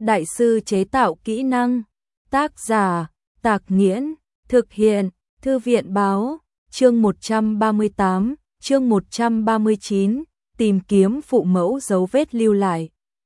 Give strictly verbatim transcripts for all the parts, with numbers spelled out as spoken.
đại sư chế tạo kỹ năng. Tác giả, Tạc Nghiễn, thực hiện, Thư viện báo, chương một trăm ba mươi tám, chương một trăm ba mươi chín, tìm kiếm phụ mẫu dấu vết lưu lại.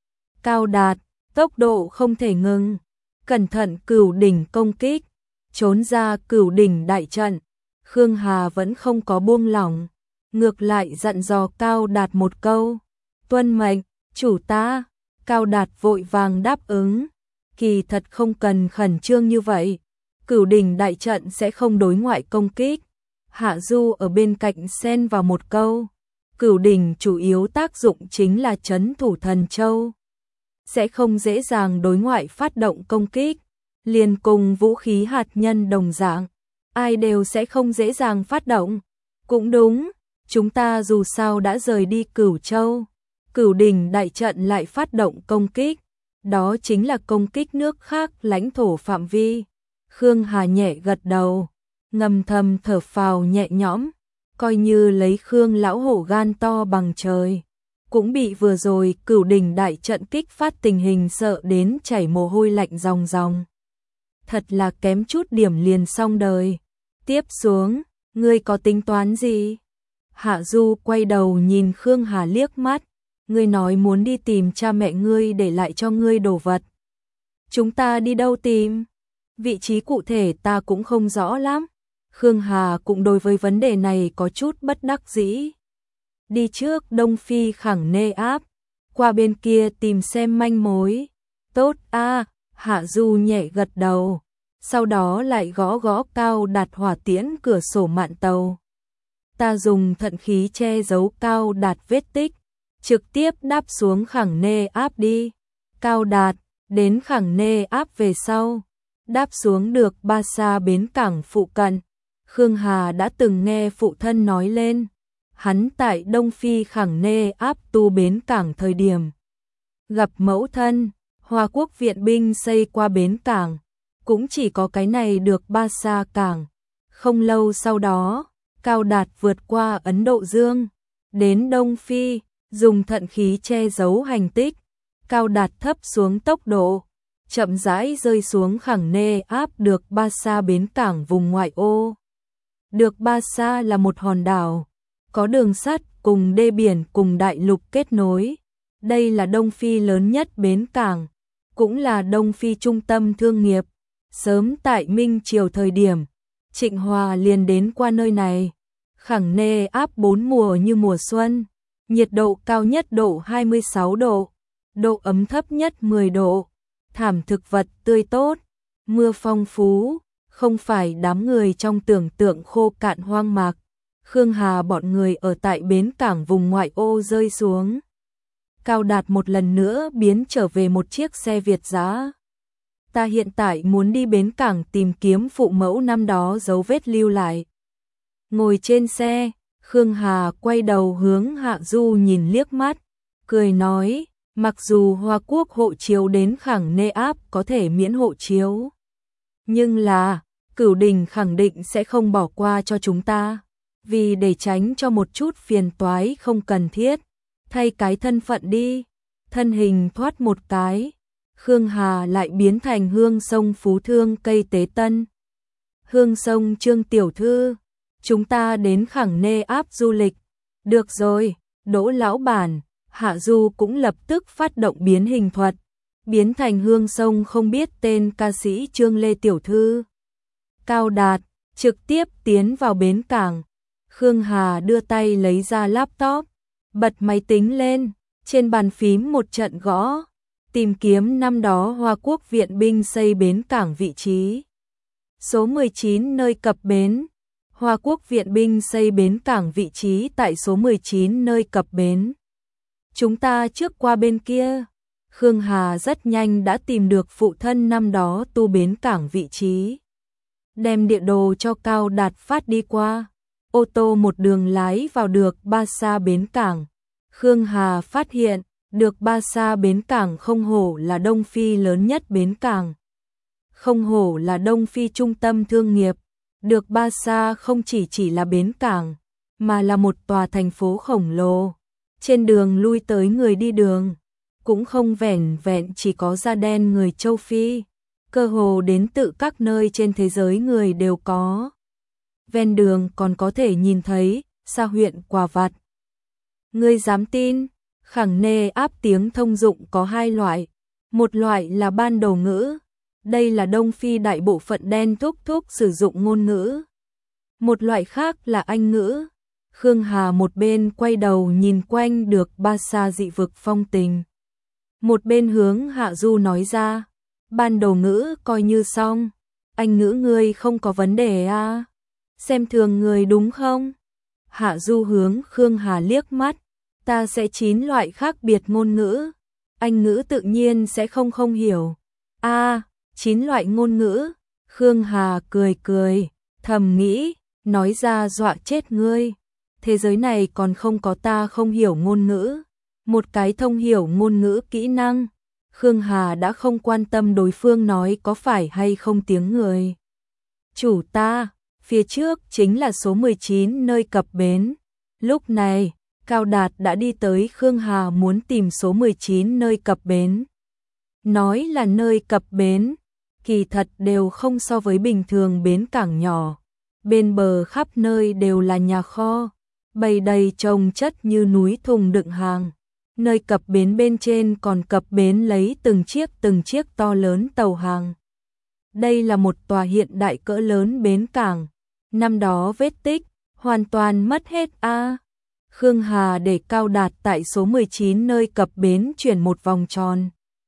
Cao Đạt, tốc độ không thể ngừng, cẩn thận Cửu đỉnh công kích, trốn ra Cửu đỉnh đại trận. Khương Hà vẫn không có buông lỏng, ngược lại dặn dò Cao Đạt một câu, tuân mệnh, chủ ta. Cao Đạt vội vàng đáp ứng, kỳ thật không cần khẩn trương như vậy, Cửu đỉnh đại trận sẽ không đối ngoại công kích. Hạ Du ở bên cạnh xen vào một câu, Cửu đỉnh chủ yếu tác dụng chính là trấn thủ Thần Châu, sẽ không dễ dàng đối ngoại phát động công kích, liền cùng vũ khí hạt nhân đồng dạng, ai đều sẽ không dễ dàng phát động. Cũng đúng, chúng ta dù sao đã rời đi Cửu Châu, Cửu đỉnh đại trận lại phát động công kích, đó chính là công kích nước khác lãnh thổ phạm vi. Khương Hà nhẹ gật đầu, ngầm thầm thở phào nhẹ nhõm, coi như lấy Khương lão hổ gan to bằng trời, cũng bị vừa rồi Cửu đỉnh đại trận kích phát tình hình sợ đến chảy mồ hôi lạnh ròng ròng. Thật là kém chút điểm liền xong đời. Tiếp xuống, ngươi có tính toán gì? Hạ Du quay đầu nhìn Khương Hà liếc mắt, ngươi nói muốn đi tìm cha mẹ ngươi để lại cho ngươi đồ vật. Chúng ta đi đâu tìm? Vị trí cụ thể ta cũng không rõ lắm. Khương Hà cũng đối với vấn đề này có chút bất đắc dĩ. Đi trước Đông Phi khẳng nê áp, qua bên kia tìm xem manh mối. Tốt a, Hạ Du nhẹ gật đầu, sau đó lại gõ gõ Cao Đạt hỏa tiễn cửa sổ mạn tàu. Ta dùng thận khí che giấu Cao Đạt vết tích, trực tiếp đáp xuống khẳng nê áp đi. Cao Đạt, đến khẳng nê áp về sau, đáp xuống được Ba Sa bến cảng phụ cận. Khương Hà đã từng nghe phụ thân nói lên, hắn tại Đông Phi khẳng nê áp tu bến cảng thời điểm gặp mẫu thân, Hoa Quốc viện binh xây qua bến cảng, cũng chỉ có cái này được Ba Sa cảng. Không lâu sau đó, Cao Đạt vượt qua Ấn Độ Dương, đến Đông Phi, dùng thận khí che giấu hành tích. Cao Đạt thấp xuống tốc độ, chậm rãi rơi xuống khẳng nê áp được Ba Sa bến cảng vùng ngoại ô. Được Ba Sa là một hòn đảo, có đường sắt cùng đê biển cùng đại lục kết nối. Đây là Đông Phi lớn nhất bến cảng, cũng là Đông Phi trung tâm thương nghiệp. Sớm tại Minh Triều thời điểm, Trịnh Hòa liền đến qua nơi này. Khẳng nê áp bốn mùa như mùa xuân, nhiệt độ cao nhất độ hai mươi sáu độ, độ ấm thấp nhất mười độ, thảm thực vật tươi tốt, mưa phong phú, không phải đám người trong tưởng tượng khô cạn hoang mạc. Khương Hà bọn người ở tại bến cảng vùng ngoại ô rơi xuống. Cao Đạt một lần nữa biến trở về một chiếc xe Việt dã. Ta hiện tại muốn đi bến cảng tìm kiếm phụ mẫu năm đó dấu vết lưu lại. Ngồi trên xe, Khương Hà quay đầu hướng Hạ Du nhìn liếc mắt, cười nói, mặc dù Hoa Quốc hộ chiếu đến khẳng nê áp có thể miễn hộ chiếu, nhưng là, Cửu đỉnh khẳng định sẽ không bỏ qua cho chúng ta, vì để tránh cho một chút phiền toái không cần thiết, thay cái thân phận đi. Thân hình thoát một cái, Khương Hà lại biến thành Hương Sông Phú Thương cây tế tân. Hương Sông Trương tiểu thư, chúng ta đến khẳng nê áp du lịch. Được rồi, Đỗ lão bản. Hạ Du cũng lập tức phát động biến hình thuật, biến thành Hương Sông không biết tên ca sĩ Trương Lê tiểu thư. Cao Đạt trực tiếp tiến vào bến cảng. Khương Hà đưa tay lấy ra laptop, bật máy tính lên, trên bàn phím một trận gõ, tìm kiếm năm đó Hoa Quốc viện binh xây bến cảng vị trí. Số mười chín nơi cập bến. Hoa Quốc viện binh xây bến cảng vị trí tại số mười chín nơi cập bến. Chúng ta trước qua bên kia. Khương Hà rất nhanh đã tìm được phụ thân năm đó tu bến cảng vị trí. Đem địa đồ cho Cao Đạt phát đi qua. Ô tô một đường lái vào được Ba Sa bến cảng. Khương Hà phát hiện, được Ba Sa bến cảng không hổ là Đông Phi lớn nhất bến cảng. Không hổ là Đông Phi trung tâm thương nghiệp. Được Ba Sa không chỉ chỉ là bến cảng, mà là một tòa thành phố khổng lồ. Trên đường lui tới người đi đường, cũng không vẻn vẹn chỉ có da đen người châu Phi, cơ hồ đến tự các nơi trên thế giới người đều có. Ven đường còn có thể nhìn thấy sa huyện quà vặt. Ngươi dám tin? Khẳng nê áp tiếng thông dụng có hai loại, một loại là ban đầu ngữ, đây là Đông Phi đại bộ phận đen thúc thúc sử dụng ngôn ngữ. Một loại khác là Anh ngữ. Khương Hà một bên quay đầu nhìn quanh được ba xa dị vực phong tình. Một bên hướng Hạ Du nói ra, ban đầu ngữ coi như xong, Anh ngữ ngươi không có vấn đề à? Xem thường người đúng không? Hạ Du hướng Khương Hà liếc mắt, ta sẽ chín loại khác biệt ngôn ngữ, Anh ngữ tự nhiên sẽ không không hiểu. A, à, chín loại ngôn ngữ. Khương Hà cười cười, thầm nghĩ, nói ra dọa chết ngươi. Thế giới này còn không có ta không hiểu ngôn ngữ. Một cái thông hiểu ngôn ngữ kỹ năng. Khương Hà đã không quan tâm đối phương nói có phải hay không tiếng người. Chủ ta, phía trước chính là số mười chín nơi cập bến. Lúc này, Cao Đạt đã đi tới Khương Hà muốn tìm số mười chín nơi cập bến. Nói là nơi cập bến, kỳ thật đều không so với bình thường bến cảng nhỏ. Bên bờ khắp nơi đều là nhà kho, bày đầy chồng chất như núi thùng đựng hàng. Nơi cập bến bên trên còn cập bến lấy từng chiếc từng chiếc to lớn tàu hàng. Đây là một tòa hiện đại cỡ lớn bến cảng. Năm đó vết tích, hoàn toàn mất hết a. À. Khương Hà để Cao Đạt tại số mười chín nơi cập bến chuyển một vòng tròn.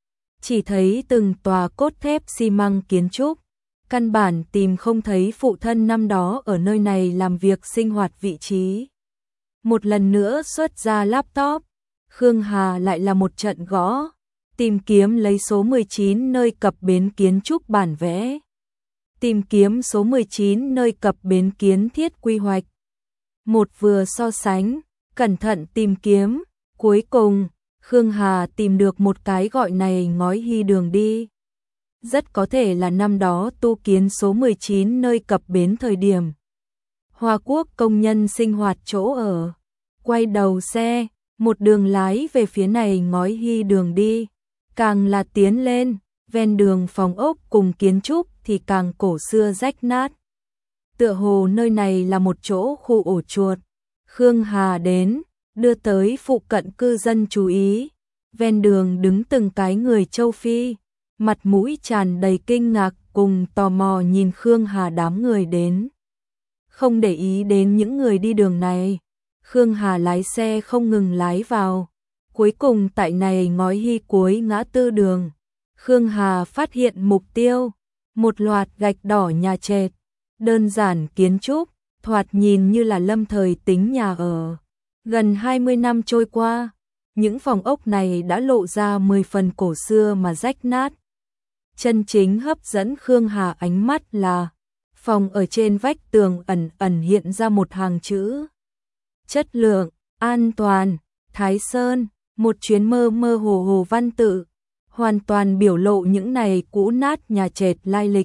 Chỉ thấy từng tòa cốt thép xi măng kiến trúc. Căn bản tìm không thấy phụ thân năm đó ở nơi này làm việc sinh hoạt vị trí. Một lần nữa xuất ra laptop, Khương Hà lại là một trận gõ, tìm kiếm lấy số mười chín nơi cập bến kiến trúc bản vẽ. Tìm kiếm số mười chín nơi cập bến kiến thiết quy hoạch. Một vừa so sánh, cẩn thận tìm kiếm, cuối cùng, Khương Hà tìm được một cái gọi này ngói hy đường đi. Rất có thể là năm đó tu kiến số mười chín nơi cập bến thời điểm. Hoa Quốc công nhân sinh hoạt chỗ ở. Quay đầu xe, một đường lái về phía này ngói hy đường đi. Càng là tiến lên, ven đường phòng ốc cùng kiến trúc thì càng cổ xưa rách nát. Tựa hồ nơi này là một chỗ khu ổ chuột. Khương Hà đến, đưa tới phụ cận cư dân chú ý. Ven đường đứng từng cái người châu Phi, mặt mũi tràn đầy kinh ngạc cùng tò mò nhìn Khương Hà đám người đến. Không để ý đến những người đi đường này, Khương Hà lái xe không ngừng lái vào. Cuối cùng tại này ngói hy cuối ngã tư đường, Khương Hà phát hiện mục tiêu, một loạt gạch đỏ nhà trệt, đơn giản kiến trúc, thoạt nhìn như là lâm thời tính nhà ở. Gần hai mươi năm trôi qua, những phòng ốc này đã lộ ra mười phần cổ xưa mà rách nát. Chân chính hấp dẫn Khương Hà ánh mắt là phòng ở trên vách tường ẩn ẩn hiện ra một hàng chữ. Chất lượng, an toàn, Thái Sơn, một chuyến mơ mơ hồ hồ văn tự, hoàn toàn biểu lộ những này cũ nát nhà trệt lai lịch.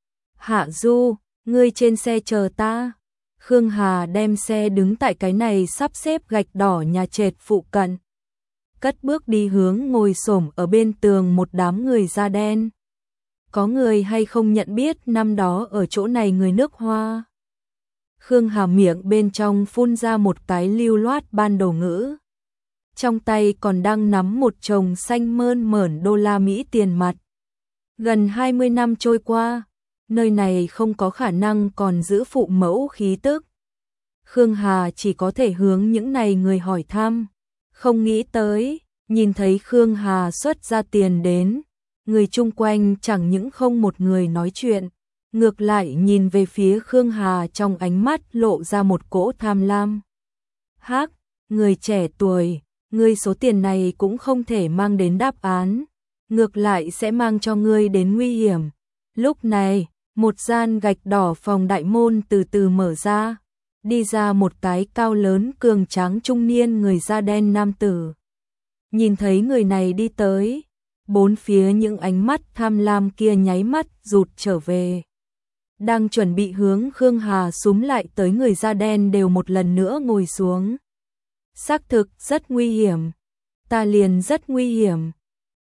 Hạ Du, ngươi trên xe chờ ta. Khương Hà đem xe đứng tại cái này sắp xếp gạch đỏ nhà trệt phụ cận. Cất bước đi hướng ngồi xổm ở bên tường một đám người da đen. Có người hay không nhận biết năm đó ở chỗ này người nước Hoa? Khương Hà miệng bên trong phun ra một cái lưu loát ban đầu ngữ. Trong tay còn đang nắm một chồng xanh mơn mởn đô la Mỹ tiền mặt. Gần hai mươi năm trôi qua, nơi này không có khả năng còn giữ phụ mẫu khí tức. Khương Hà chỉ có thể hướng những này người hỏi thăm. Không nghĩ tới, nhìn thấy Khương Hà xuất ra tiền đến, người chung quanh chẳng những không một người nói chuyện, ngược lại nhìn về phía Khương Hà trong ánh mắt lộ ra một cỗ tham lam. Hắc, người trẻ tuổi, ngươi số tiền này cũng không thể mang đến đáp án, ngược lại sẽ mang cho ngươi đến nguy hiểm. Lúc này, một gian gạch đỏ phòng đại môn từ từ mở ra, đi ra một cái cao lớn cường tráng trung niên người da đen nam tử. Nhìn thấy người này đi tới, bốn phía những ánh mắt tham lam kia nháy mắt rụt trở về. Đang chuẩn bị hướng Khương Hà súm lại tới người da đen đều một lần nữa ngồi xuống. Xác thực rất nguy hiểm. Ta liền rất nguy hiểm.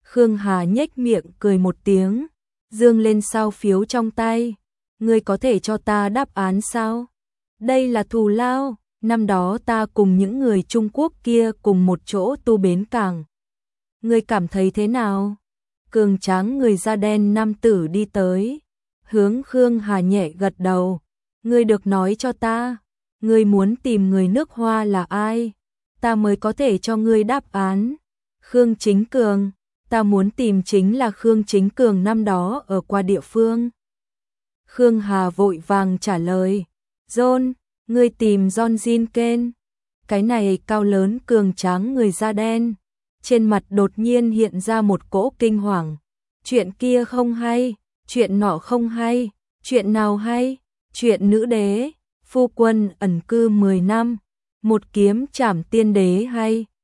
Khương Hà nhếch miệng cười một tiếng, dương lên sao phiếu trong tay. Ngươi có thể cho ta đáp án sao? Đây là thù lao, năm đó ta cùng những người Trung Quốc kia cùng một chỗ tu bến cảng. Ngươi cảm thấy thế nào? Cường tráng người da đen nam tử đi tới, hướng Khương Hà nhẹ gật đầu. Ngươi được nói cho ta, ngươi muốn tìm người nước Hoa là ai? Ta mới có thể cho ngươi đáp án. Khương Chính Cường, ta muốn tìm chính là Khương Chính Cường năm đó ở qua địa phương. Khương Hà vội vàng trả lời, John, ngươi tìm John Jinken. Cái này cao lớn cường tráng người da đen, trên mặt đột nhiên hiện ra một cỗ kinh hoàng. Chuyện kia không hay, chuyện nọ không hay, chuyện nào hay? Chuyện nữ đế, phu quân ẩn cư mười năm, một kiếm trảm tiên đế hay?